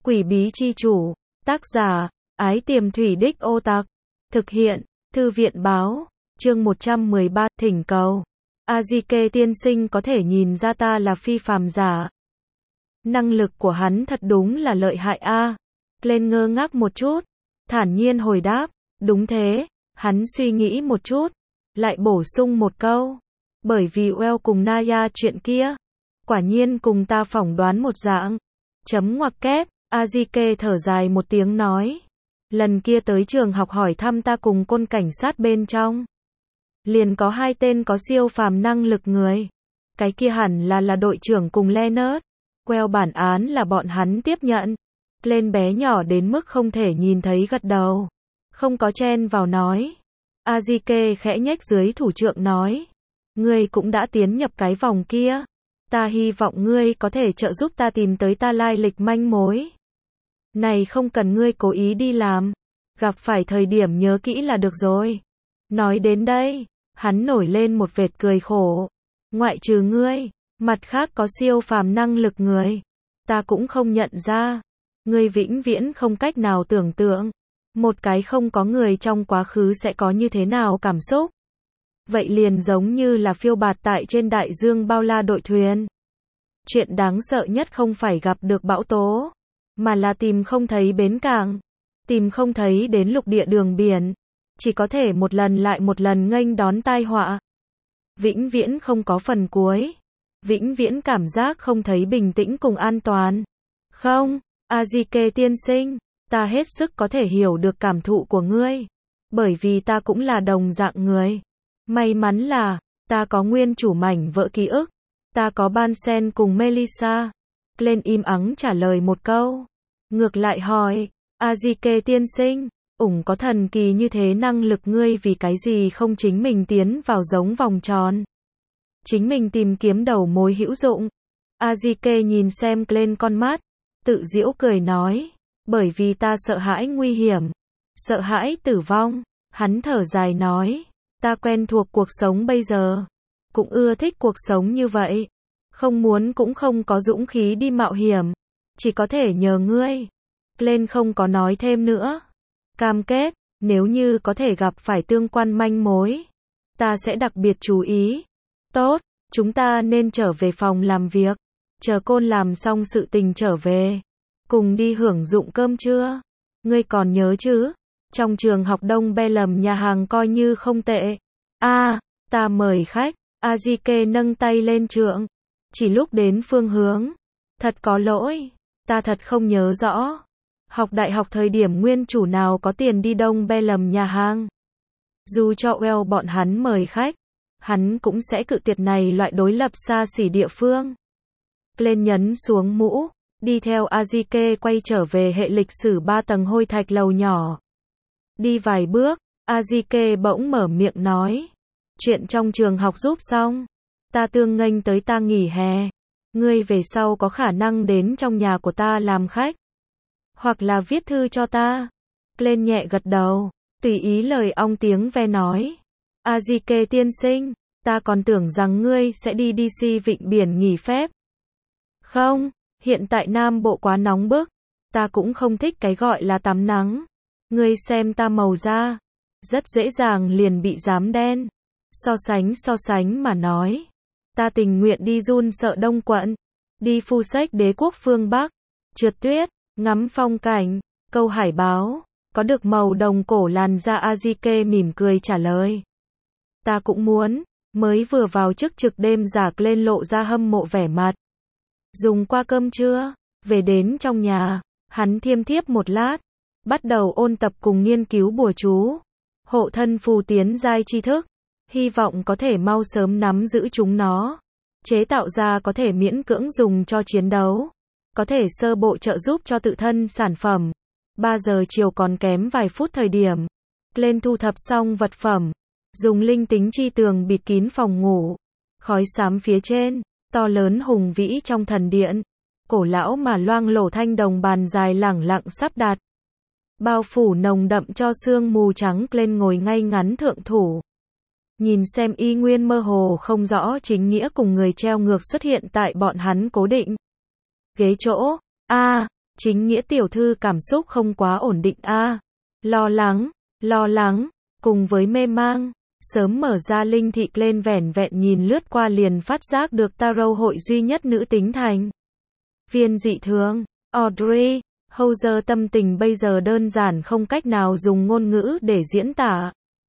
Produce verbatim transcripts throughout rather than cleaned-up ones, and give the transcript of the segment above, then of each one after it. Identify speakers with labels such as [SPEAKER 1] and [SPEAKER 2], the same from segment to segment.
[SPEAKER 1] Quỷ bí chi chủ, tác giả, Ái Tiềm Thủy Đích Ô Tặc, thực hiện, Thư viện báo, chương một trăm mười ba, thỉnh cầu. Azike tiên sinh có thể nhìn ra ta là phi phàm giả. Năng lực của hắn thật đúng là lợi hại a. Lên ngơ ngác một chút, thản nhiên hồi đáp, đúng thế. Hắn suy nghĩ một chút, lại bổ sung một câu, bởi vì Well cùng Naya chuyện kia, quả nhiên cùng ta phỏng đoán một dạng. Chấm ngoặc kép, Azike thở dài một tiếng nói, lần kia tới trường học hỏi thăm ta cùng côn cảnh sát bên trong, liền có hai tên có siêu phàm năng lực người. Cái kia hẳn là là đội trưởng cùng Leonard. Well bản án là bọn hắn tiếp nhận. Lên bé nhỏ đến mức không thể nhìn thấy gật đầu, không có chen vào nói. Azike khẽ nhếch dưới thủ trượng nói, ngươi cũng đã tiến nhập cái vòng kia, ta hy vọng ngươi có thể trợ giúp ta tìm tới ta lai lịch manh mối. Này không cần ngươi cố ý đi làm, gặp phải thời điểm nhớ kỹ là được rồi. Nói đến đây, hắn nổi lên một vệt cười khổ. Ngoại trừ ngươi, mặt khác có siêu phàm năng lực người, ta cũng không nhận ra. Ngươi vĩnh viễn không cách nào tưởng tượng, một cái không có người trong quá khứ sẽ có như thế nào cảm xúc. Vậy liền giống như là phiêu bạt tại trên đại dương bao la đội thuyền. Chuyện đáng sợ nhất không phải gặp được bão tố, mà là tìm không thấy bến cảng, tìm không thấy đến lục địa đường biển, chỉ có thể một lần lại một lần nghênh đón tai họa. Vĩnh viễn không có phần cuối, vĩnh viễn cảm giác không thấy bình tĩnh cùng an toàn. Không, Azike tiên sinh, ta hết sức có thể hiểu được cảm thụ của ngươi, bởi vì ta cũng là đồng dạng người. May mắn là, ta có nguyên chủ mảnh vỡ ký ức, ta có Bansen cùng Melissa. Glenn im ắng trả lời một câu, ngược lại hỏi, Azike tiên sinh, ủng có thần kỳ như thế năng lực ngươi vì cái gì không chính mình tiến vào giống vòng tròn, chính mình tìm kiếm đầu mối hữu dụng. Azike nhìn xem Glenn con mắt, tự giễu cười nói, bởi vì ta sợ hãi nguy hiểm, sợ hãi tử vong. Hắn thở dài nói, ta quen thuộc cuộc sống bây giờ, cũng ưa thích cuộc sống như vậy, không muốn cũng không có dũng khí đi mạo hiểm, chỉ có thể nhờ ngươi. Glenn không có nói thêm nữa, cam kết, nếu như có thể gặp phải tương quan manh mối, ta sẽ đặc biệt chú ý. Tốt, chúng ta nên trở về phòng làm việc, chờ côn làm xong sự tình trở về, cùng đi hưởng dụng cơm trưa. Ngươi còn nhớ chứ, trong trường học Đông Bellum nhà hàng coi như không tệ. A, à, ta mời khách. Azike nâng tay lên trượng, chỉ lúc đến phương hướng. Thật có lỗi, ta thật không nhớ rõ. Học đại học thời điểm nguyên chủ nào có tiền đi Đông Bellum nhà hàng. Dù cho Well bọn hắn mời khách, hắn cũng sẽ cự tuyệt này loại đối lập xa xỉ địa phương. Glenn nhấn xuống mũ, đi theo Azike quay trở về hệ lịch sử ba tầng hôi thạch lầu nhỏ. Đi vài bước, Azike bỗng mở miệng nói, chuyện trong trường học giúp xong, ta tương nghênh tới ta nghỉ hè. Ngươi về sau có khả năng đến trong nhà của ta làm khách, hoặc là viết thư cho ta. Glenn nhẹ gật đầu, tùy ý lời ong tiếng ve nói, Azike tiên sinh, ta còn tưởng rằng ngươi sẽ đi đê xê vịnh biển nghỉ phép. Không, hiện tại Nam Bộ quá nóng bức, ta cũng không thích cái gọi là tắm nắng. Ngươi xem ta màu da, rất dễ dàng liền bị rám đen. So sánh so sánh mà nói, ta tình nguyện đi run sợ Đông Quận, đi phu sách đế quốc phương Bắc, trượt tuyết, ngắm phong cảnh, câu hải báo, có được màu đồng cổ làn da. Azike mỉm cười trả lời, ta cũng muốn. Mới vừa vào chức trực đêm giả lên lộ ra hâm mộ vẻ mặt. Dùng qua cơm trưa, về đến trong nhà, hắn thiêm thiếp một lát, bắt đầu ôn tập cùng nghiên cứu bùa chú, hộ thân phù tiến giai tri thức, hy vọng có thể mau sớm nắm giữ chúng nó, chế tạo ra có thể miễn cưỡng dùng cho chiến đấu, có thể sơ bộ trợ giúp cho tự thân sản phẩm. ba giờ chiều còn kém vài phút thời điểm, lên thu thập xong vật phẩm, dùng linh tính chi tường bịt kín phòng ngủ, khói xám phía trên, to lớn hùng vĩ trong thần điện, cổ lão mà loang lổ thanh đồng bàn dài lẳng lặng sắp đặt, bao phủ nồng đậm cho sương mù trắng. Lên ngồi ngay ngắn thượng thủ, nhìn xem y nguyên mơ hồ không rõ chính nghĩa cùng người treo ngược xuất hiện tại bọn hắn cố định ghế chỗ. A, Chính nghĩa tiểu thư cảm xúc không quá ổn định a. Lo lắng, lo lắng, cùng với mê mang. Sớm mở ra linh thị lên vẻn vẹn nhìn lướt qua liền phát giác được tarot hội duy nhất nữ tính thành viên dị thường. Audrey Hauser tâm tình bây giờ đơn giản không cách nào dùng ngôn ngữ để diễn tả.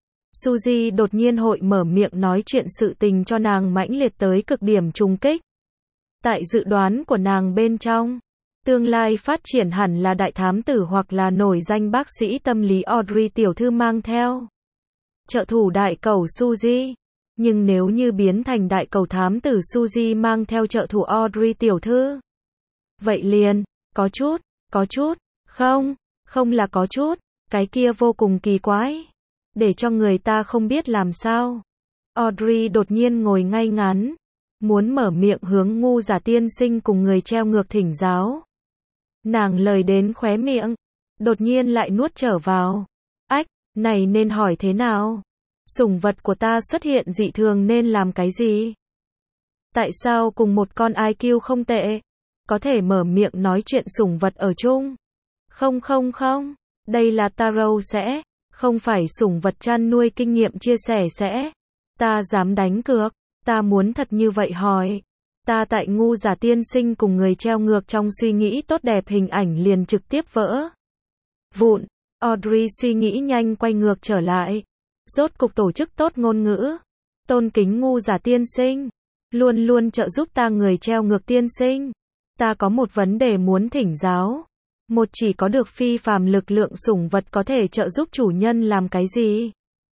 [SPEAKER 1] Suzy đột nhiên hội mở miệng nói chuyện sự tình cho nàng mãnh liệt tới cực điểm trùng kích. Tại dự đoán của nàng bên trong, tương lai phát triển hẳn là đại thám tử hoặc là nổi danh bác sĩ tâm lý Audrey tiểu thư mang theo trợ thủ đại cẩu Suzy. Nhưng nếu như biến thành đại cẩu thám tử Suzy mang theo trợ thủ Audrey tiểu thư, vậy liền, có chút, có chút, không, không là có chút, cái kia vô cùng kỳ quái, để cho người ta không biết làm sao. Audrey đột nhiên ngồi ngay ngắn, muốn mở miệng hướng ngu giả tiên sinh cùng người treo ngược thỉnh giáo. Nàng lời đến khóe miệng, đột nhiên lại nuốt trở vào. Ách, này nên hỏi thế nào? Sủng vật của ta xuất hiện dị thường nên làm cái gì? Tại sao cùng một con i kiu không tệ, có thể mở miệng nói chuyện sủng vật ở chung? Không không không, đây là tarot sẽ, không phải sủng vật chăn nuôi kinh nghiệm chia sẻ sẽ. Ta dám đánh cược, ta muốn thật như vậy hỏi. Ta tại ngu giả tiên sinh cùng người treo ngược trong suy nghĩ tốt đẹp hình ảnh liền trực tiếp vỡ vụn. Audrey suy nghĩ nhanh quay ngược trở lại. Rốt cục tổ chức tốt ngôn ngữ. Tôn kính ngu giả tiên sinh. Luôn luôn trợ giúp ta người treo ngược tiên sinh. Ta có một vấn đề muốn thỉnh giáo. Một chỉ có được phi phàm lực lượng sủng vật có thể trợ giúp chủ nhân làm cái gì?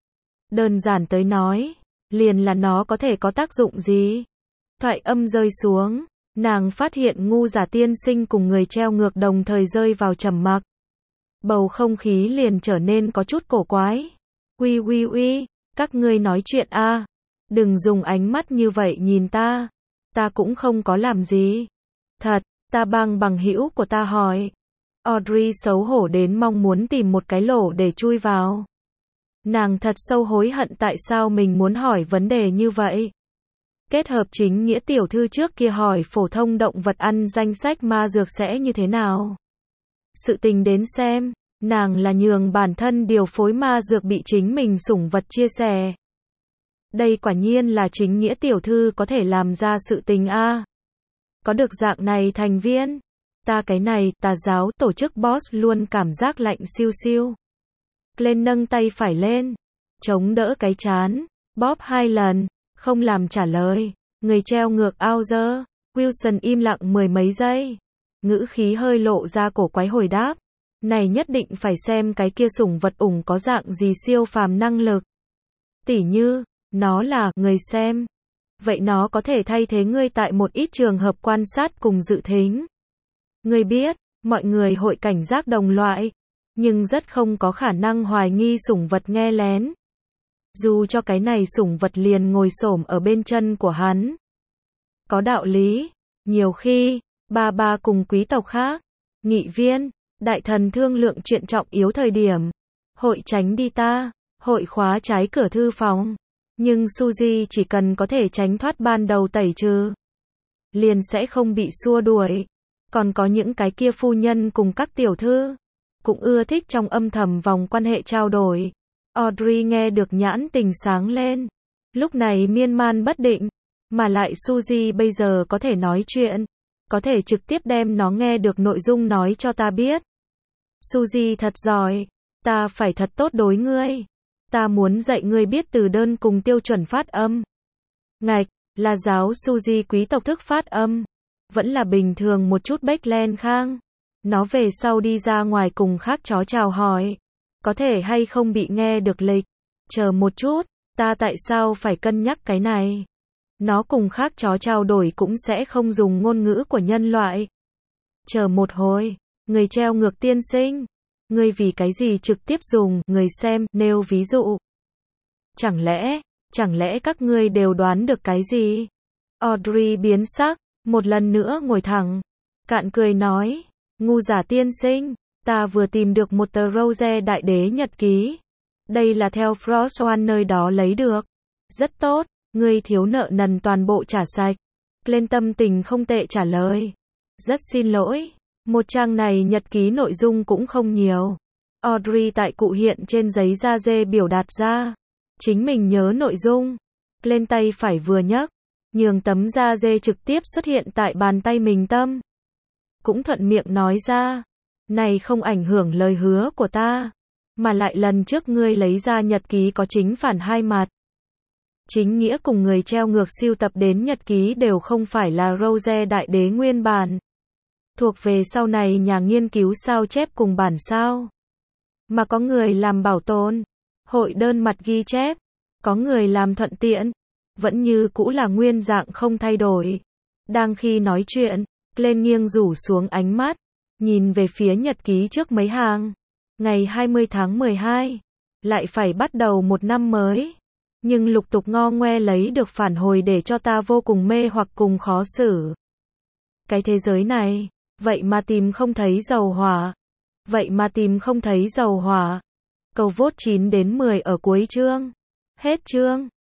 [SPEAKER 1] Đơn giản tới nói, liền là nó có thể có tác dụng gì? Thoại âm rơi xuống, nàng phát hiện ngu giả tiên sinh cùng người treo ngược đồng thời rơi vào trầm mặc. Bầu không khí liền trở nên có chút cổ quái. Uy uy uy, các ngươi nói chuyện a, đừng dùng ánh mắt như vậy nhìn ta. Ta cũng không có làm gì. Thật, ta bang bằng hữu của ta hỏi. Audrey xấu hổ đến mong muốn tìm một cái lỗ để chui vào. Nàng thật sâu hối hận tại sao mình muốn hỏi vấn đề như vậy. Kết hợp chính nghĩa tiểu thư trước kia hỏi phổ thông động vật ăn danh sách ma dược sẽ như thế nào. Sự tình đến xem, nàng là nhường bản thân điều phối ma dược bị chính mình sủng vật chia sẻ. Đây quả nhiên là chính nghĩa tiểu thư có thể làm ra sự tình a. Có được dạng này thành viên, ta cái này tà giáo tổ chức boss luôn cảm giác lạnh siêu siêu. Lên nâng tay phải lên, chống đỡ cái chán, bóp hai lần, không làm trả lời. Người treo ngược Hauser, Wilson im lặng mười mấy giây. Ngữ khí hơi lộ ra cổ quái hồi đáp. Này nhất định phải xem cái kia sủng vật ủng có dạng gì siêu phàm năng lực. Tỉ như, nó là người xem. Vậy nó có thể thay thế ngươi tại một ít trường hợp quan sát cùng dự thính. Ngươi biết, mọi người hội cảnh giác đồng loại, nhưng rất không có khả năng hoài nghi sủng vật nghe lén. Dù cho cái này sủng vật liền ngồi xổm ở bên chân của hắn. Có đạo lý, nhiều khi, ba ba cùng quý tộc khác, nghị viên, đại thần thương lượng chuyện trọng yếu thời điểm, hội tránh đi ta, hội khóa trái cửa thư phòng. Nhưng Suzy chỉ cần có thể tránh thoát ban đầu tẩy trừ, liền sẽ không bị xua đuổi. Còn có những cái kia phu nhân cùng các tiểu thư, cũng ưa thích trong âm thầm vòng quan hệ trao đổi. Audrey nghe được nhãn tình sáng lên. Lúc này miên man bất định, mà lại Suzy bây giờ có thể nói chuyện, có thể trực tiếp đem nó nghe được nội dung nói cho ta biết. Suzy thật giỏi, ta phải thật tốt đối ngươi. Ta muốn dạy ngươi biết từ đơn cùng tiêu chuẩn phát âm. Ngạch, là giáo Suzy quý tộc thức phát âm. Vẫn là bình thường một chút Becklen khang. Nó về sau đi ra ngoài cùng khác chó chào hỏi. Có thể hay không bị nghe được lịch. Chờ một chút, ta tại sao phải cân nhắc cái này? Nó cùng khác chó trao đổi cũng sẽ không dùng ngôn ngữ của nhân loại. Chờ một hồi, người treo ngược tiên sinh. Ngươi vì cái gì trực tiếp dùng người xem nêu ví dụ? Chẳng lẽ, chẳng lẽ các ngươi đều đoán được cái gì? Audrey biến sắc, một lần nữa ngồi thẳng. Cạn cười nói, ngu giả tiên sinh, ta vừa tìm được một tờ Rose đại đế nhật ký. Đây là theo Frostwan nơi đó lấy được. Rất tốt, ngươi thiếu nợ nần toàn bộ trả sạch. Lên tâm tình không tệ trả lời. Rất xin lỗi, Một trang này nhật ký nội dung cũng không nhiều. Audrey tại cụ hiện trên giấy da dê biểu đạt ra. Chính mình nhớ nội dung. Lên tay phải vừa nhấc. Nhường tấm da dê trực tiếp xuất hiện tại bàn tay mình tâm. Cũng thuận miệng nói ra. Này không ảnh hưởng lời hứa của ta. Mà lại lần trước ngươi lấy ra nhật ký có chính phản hai mặt. Chính nghĩa cùng người treo ngược sưu tập đến nhật ký đều không phải là Rose đại đế nguyên bản. Thuộc về sau này nhà nghiên cứu sao chép cùng bản sao. Mà có người làm bảo tồn. Hội đơn mặt ghi chép. Có người làm thuận tiện. Vẫn như cũ là nguyên dạng không thay đổi. Đang khi nói chuyện, lên nghiêng rủ xuống ánh mắt. Nhìn về phía nhật ký trước mấy hàng. Ngày hai mươi tháng mười hai. Lại phải bắt đầu một năm mới. Nhưng lục tục ngo ngoe lấy được phản hồi để cho ta vô cùng mê hoặc cùng khó xử. Cái thế giới này, vậy mà tìm không thấy dầu hỏa. Vậy mà tìm không thấy dầu hỏa. Câu vote chín đến mười ở cuối chương. Hết chương.